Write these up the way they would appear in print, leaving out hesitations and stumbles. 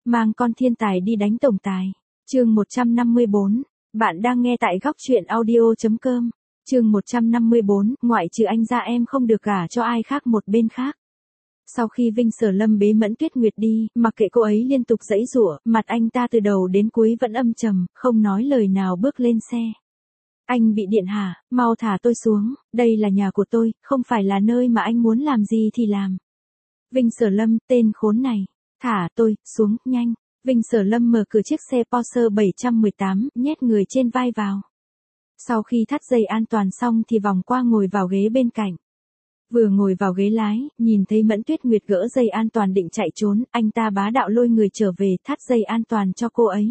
mang con thiên tài đi đánh tổng tài. Chương 154, bạn đang nghe tại góc truyện audio.com. Chương 154, ngoại trừ anh ra em không được gả cho ai khác một bên khác. Sau khi Vinh Sở Lâm bế Mẫn Tuyết Nguyệt đi, mặc kệ cô ấy liên tục giãy giụa, mặt anh ta từ đầu đến cuối vẫn âm trầm, không nói lời nào bước lên xe. Anh bị điện hả, mau thả tôi xuống, đây là nhà của tôi, không phải là nơi mà anh muốn làm gì thì làm. Vinh Sở Lâm, tên khốn này, thả tôi xuống, nhanh. Vinh Sở Lâm mở cửa chiếc xe Porsche 718, nhét người trên vai vào. Sau khi thắt dây an toàn xong thì vòng qua ngồi vào ghế bên cạnh. Vừa ngồi vào ghế lái, nhìn thấy Mẫn Tuyết Nguyệt gỡ dây an toàn định chạy trốn, anh ta bá đạo lôi người trở về thắt dây an toàn cho cô ấy.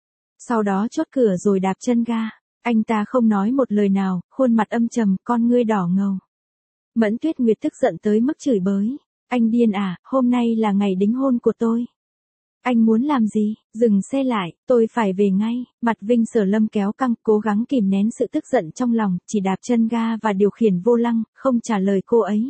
Sau đó chốt cửa rồi đạp chân ga. Anh ta không nói một lời nào, khuôn mặt âm trầm, con ngươi đỏ ngầu. Mẫn Tuyết Nguyệt tức giận tới mức chửi bới. Anh điên à, hôm nay là ngày đính hôn của tôi. Anh muốn làm gì? Dừng xe lại, tôi phải về ngay. Mặt Vinh Sở Lâm kéo căng, cố gắng kìm nén sự tức giận trong lòng, chỉ đạp chân ga và điều khiển vô lăng, không trả lời cô ấy.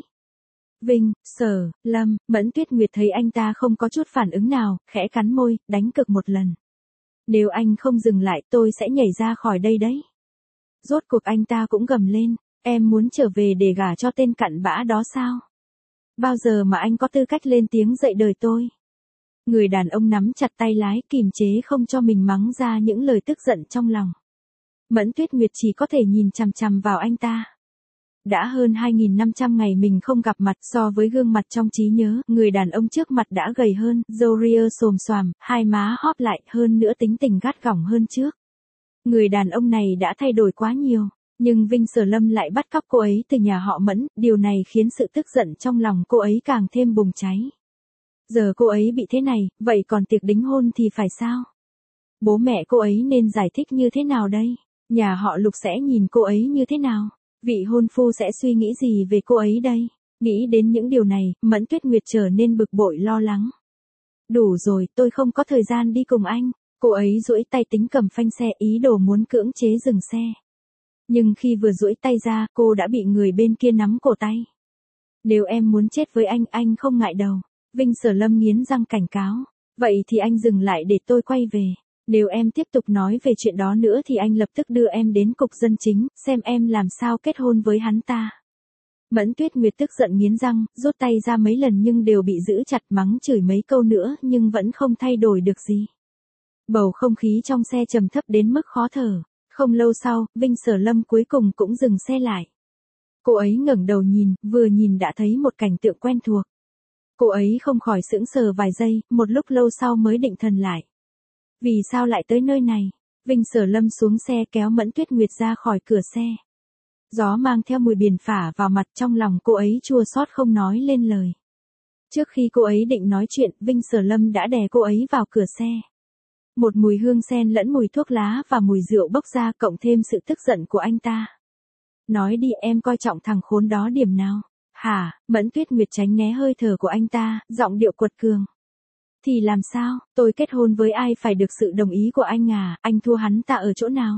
Vinh, Sở, Lâm, Mẫn Tuyết Nguyệt thấy anh ta không có chút phản ứng nào, khẽ cắn môi, đánh cực một lần. Nếu anh không dừng lại tôi sẽ nhảy ra khỏi đây đấy. Rốt cuộc anh ta cũng gầm lên, em muốn trở về để gả cho tên cặn bã đó sao? Bao giờ mà anh có tư cách lên tiếng dạy đời tôi? Người đàn ông nắm chặt tay lái kìm chế không cho mình mắng ra những lời tức giận trong lòng. Mẫn Tuyết Nguyệt chỉ có thể nhìn chằm chằm vào anh ta. Đã hơn 2.500 ngày mình không gặp mặt, so với gương mặt trong trí nhớ, người đàn ông trước mặt đã gầy hơn, râu ria xồm xoàm, hai má hóp lại, hơn nữa tính tình gắt gỏng hơn trước. Người đàn ông này đã thay đổi quá nhiều, nhưng Vinh Sở Lâm lại bắt cóc cô ấy từ nhà họ Mẫn, điều này khiến sự tức giận trong lòng cô ấy càng thêm bùng cháy. Giờ cô ấy bị thế này, vậy còn tiệc đính hôn thì phải sao? Bố mẹ cô ấy nên giải thích như thế nào đây? Nhà họ Lục sẽ nhìn cô ấy như thế nào? Vị hôn phu sẽ suy nghĩ gì về cô ấy đây? Nghĩ đến những điều này, Mẫn Tuyết Nguyệt trở nên bực bội lo lắng. Đủ rồi, tôi không có thời gian đi cùng anh. Cô ấy duỗi tay tính cầm phanh xe, ý đồ muốn cưỡng chế dừng xe. Nhưng khi vừa duỗi tay ra, cô đã bị người bên kia nắm cổ tay. Nếu em muốn chết với anh không ngại đầu. Vinh Sở Lâm nghiến răng cảnh cáo. Vậy thì anh dừng lại để tôi quay về. Nếu em tiếp tục nói về chuyện đó nữa thì anh lập tức đưa em đến cục dân chính, xem em làm sao kết hôn với hắn ta. Mẫn Tuyết Nguyệt tức giận nghiến răng, rút tay ra mấy lần nhưng đều bị giữ chặt, mắng chửi mấy câu nữa nhưng vẫn không thay đổi được gì. Bầu không khí trong xe trầm thấp đến mức khó thở. Không lâu sau, Vinh Sở Lâm cuối cùng cũng dừng xe lại. Cô ấy ngẩng đầu nhìn, vừa nhìn đã thấy một cảnh tượng quen thuộc. Cô ấy không khỏi sững sờ vài giây, một lúc lâu sau mới định thần lại. Vì sao lại tới nơi này? Vinh Sở Lâm xuống xe kéo Mẫn Tuyết Nguyệt ra khỏi cửa xe. Gió mang theo mùi biển phả vào mặt, trong lòng cô ấy chua xót không nói lên lời. Trước khi cô ấy định nói chuyện, Vinh Sở Lâm đã đè cô ấy vào cửa xe. Một mùi hương sen lẫn mùi thuốc lá và mùi rượu bốc ra, cộng thêm sự tức giận của anh ta. Nói đi, em coi trọng thằng khốn đó điểm nào? Hả? Mẫn Tuyết Nguyệt tránh né hơi thở của anh ta, giọng điệu quật cường. Thì làm sao, tôi kết hôn với ai phải được sự đồng ý của anh à, anh thua hắn ta ở chỗ nào?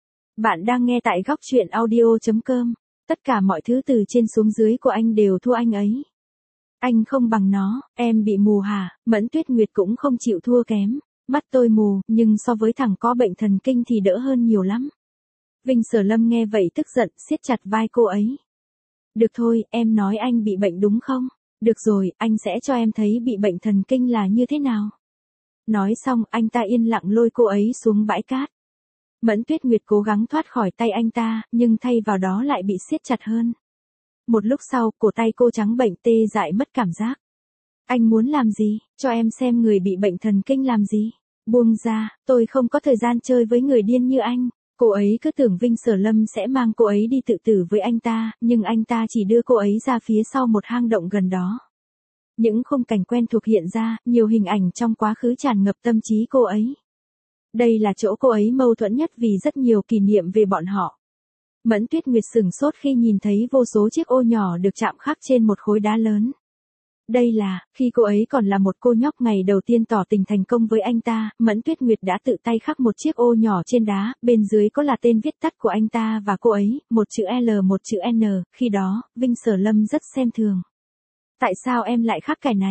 Bạn đang nghe tại góc truyện audio.com, tất cả mọi thứ từ trên xuống dưới của anh đều thua anh ấy. Anh không bằng nó, em bị mù hả? Mẫn Tuyết Nguyệt cũng không chịu thua kém. Mắt tôi mù, nhưng so với thằng có bệnh thần kinh thì đỡ hơn nhiều lắm. Vinh Sở Lâm nghe vậy tức giận, siết chặt vai cô ấy. Được thôi, em nói anh bị bệnh đúng không? Được rồi, anh sẽ cho em thấy bị bệnh thần kinh là như thế nào. Nói xong, anh ta yên lặng lôi cô ấy xuống bãi cát. Mẫn Tuyết Nguyệt cố gắng thoát khỏi tay anh ta, nhưng thay vào đó lại bị siết chặt hơn. Một lúc sau, cổ tay cô trắng bệnh tê dại mất cảm giác. Anh muốn làm gì? Cho em xem người bị bệnh thần kinh làm gì? Buông ra, tôi không có thời gian chơi với người điên như anh. Cô ấy cứ tưởng Vinh Sở Lâm sẽ mang cô ấy đi tự tử với anh ta, nhưng anh ta chỉ đưa cô ấy ra phía sau một hang động gần đó. Những khung cảnh quen thuộc hiện ra, nhiều hình ảnh trong quá khứ tràn ngập tâm trí cô ấy. Đây là chỗ cô ấy mâu thuẫn nhất vì rất nhiều kỷ niệm về bọn họ. Mẫn Tuyết Nguyệt sửng sốt khi nhìn thấy vô số chiếc ô nhỏ được chạm khắc trên một khối đá lớn. Đây là, khi cô ấy còn là một cô nhóc ngày đầu tiên tỏ tình thành công với anh ta, Mẫn Tuyết Nguyệt đã tự tay khắc một chiếc ô nhỏ trên đá, bên dưới có là tên viết tắt của anh ta và cô ấy, một chữ L một chữ N, khi đó, Vinh Sở Lâm rất xem thường. Tại sao em lại khắc cái này?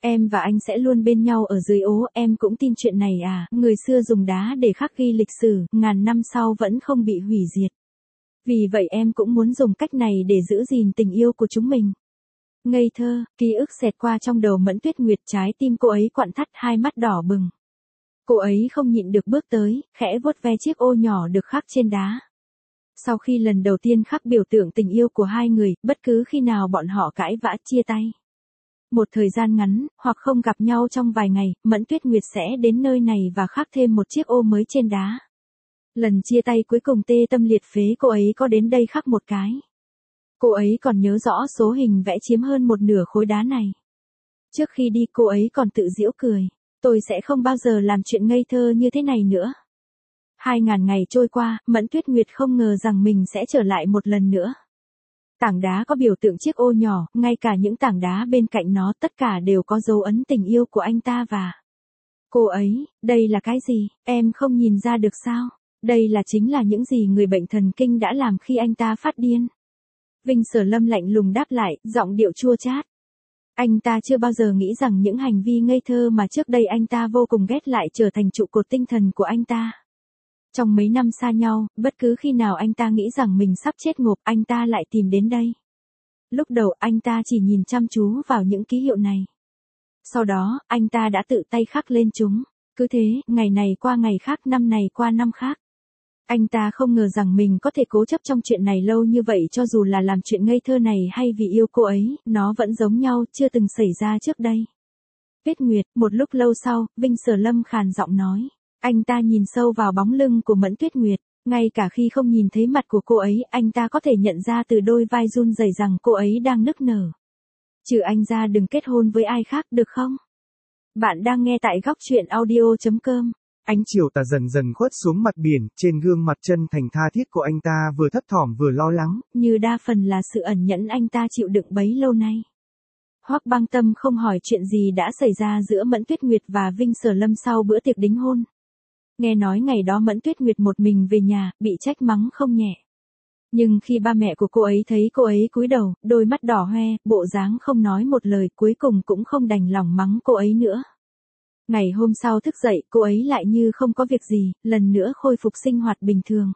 Em và anh sẽ luôn bên nhau ở dưới ố, em cũng tin chuyện này à, người xưa dùng đá để khắc ghi lịch sử, ngàn năm sau vẫn không bị hủy diệt. Vì vậy em cũng muốn dùng cách này để giữ gìn tình yêu của chúng mình. Ngây thơ, ký ức xẹt qua trong đầu Mẫn Tuyết Nguyệt, trái tim cô ấy quặn thắt, hai mắt đỏ bừng. Cô ấy không nhịn được bước tới, khẽ vuốt ve chiếc ô nhỏ được khắc trên đá. Sau khi lần đầu tiên khắc biểu tượng tình yêu của hai người, bất cứ khi nào bọn họ cãi vã chia tay. Một thời gian ngắn, hoặc không gặp nhau trong vài ngày, Mẫn Tuyết Nguyệt sẽ đến nơi này và khắc thêm một chiếc ô mới trên đá. Lần chia tay cuối cùng tê tâm liệt phế, cô ấy có đến đây khắc một cái. Cô ấy còn nhớ rõ số hình vẽ chiếm hơn một nửa khối đá này. Trước khi đi cô ấy còn tự giễu cười. Tôi sẽ không bao giờ làm chuyện ngây thơ như thế này nữa. 2000 ngày trôi qua, Mẫn Tuyết Nguyệt không ngờ rằng mình sẽ trở lại một lần nữa. Tảng đá có biểu tượng chiếc ô nhỏ, ngay cả những tảng đá bên cạnh nó tất cả đều có dấu ấn tình yêu của anh ta và cô ấy. Đây là cái gì, em không nhìn ra được sao? Đây chính là những gì người bệnh thần kinh đã làm khi anh ta phát điên. Vinh Sở Lâm lạnh lùng đáp lại, giọng điệu chua chát. Anh ta chưa bao giờ nghĩ rằng những hành vi ngây thơ mà trước đây anh ta vô cùng ghét lại trở thành trụ cột tinh thần của anh ta. Trong mấy năm xa nhau, bất cứ khi nào anh ta nghĩ rằng mình sắp chết ngộp, anh ta lại tìm đến đây. Lúc đầu anh ta chỉ nhìn chăm chú vào những ký hiệu này. Sau đó, anh ta đã tự tay khắc lên chúng. Cứ thế, ngày này qua ngày khác, năm này qua năm khác. Anh ta không ngờ rằng mình có thể cố chấp trong chuyện này lâu như vậy, cho dù là làm chuyện ngây thơ này hay vì yêu cô ấy, nó vẫn giống nhau, chưa từng xảy ra trước đây. Tuyết Nguyệt, một lúc lâu sau, Vinh Sở Lâm khàn giọng nói. Anh ta nhìn sâu vào bóng lưng của Mẫn Tuyết Nguyệt, ngay cả khi không nhìn thấy mặt của cô ấy, anh ta có thể nhận ra từ đôi vai run rẩy rằng cô ấy đang nức nở. Trừ anh ra đừng kết hôn với ai khác được không? Bạn đang nghe tại góc truyện audio.com. Ánh chiều tà dần dần khuất xuống mặt biển, trên gương mặt chân thành tha thiết của anh ta vừa thấp thỏm vừa lo lắng. Như đa phần là sự ẩn nhẫn anh ta chịu đựng bấy lâu nay. Hoắc Băng Tâm không hỏi chuyện gì đã xảy ra giữa Mẫn Tuyết Nguyệt và Vinh Sở Lâm sau bữa tiệc đính hôn. Nghe nói ngày đó Mẫn Tuyết Nguyệt một mình về nhà, bị trách mắng không nhẹ. Nhưng khi ba mẹ của cô ấy thấy cô ấy cúi đầu, đôi mắt đỏ hoe, bộ dáng không nói một lời, cuối cùng cũng không đành lòng mắng cô ấy nữa. Ngày hôm sau thức dậy, cô ấy lại như không có việc gì, lần nữa khôi phục sinh hoạt bình thường.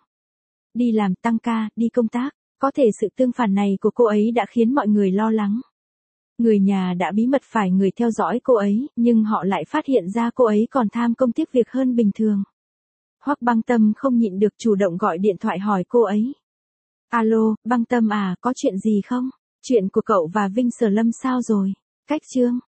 Đi làm, tăng ca, đi công tác, có thể sự tương phản này của cô ấy đã khiến mọi người lo lắng. Người nhà đã bí mật phải người theo dõi cô ấy, nhưng họ lại phát hiện ra cô ấy còn tham công tiếc việc hơn bình thường. Hoắc Băng Tâm không nhịn được chủ động gọi điện thoại hỏi cô ấy. Alo, Băng Tâm à, có chuyện gì không? Chuyện của cậu và Vinh Sở Lâm sao rồi? Cách chương.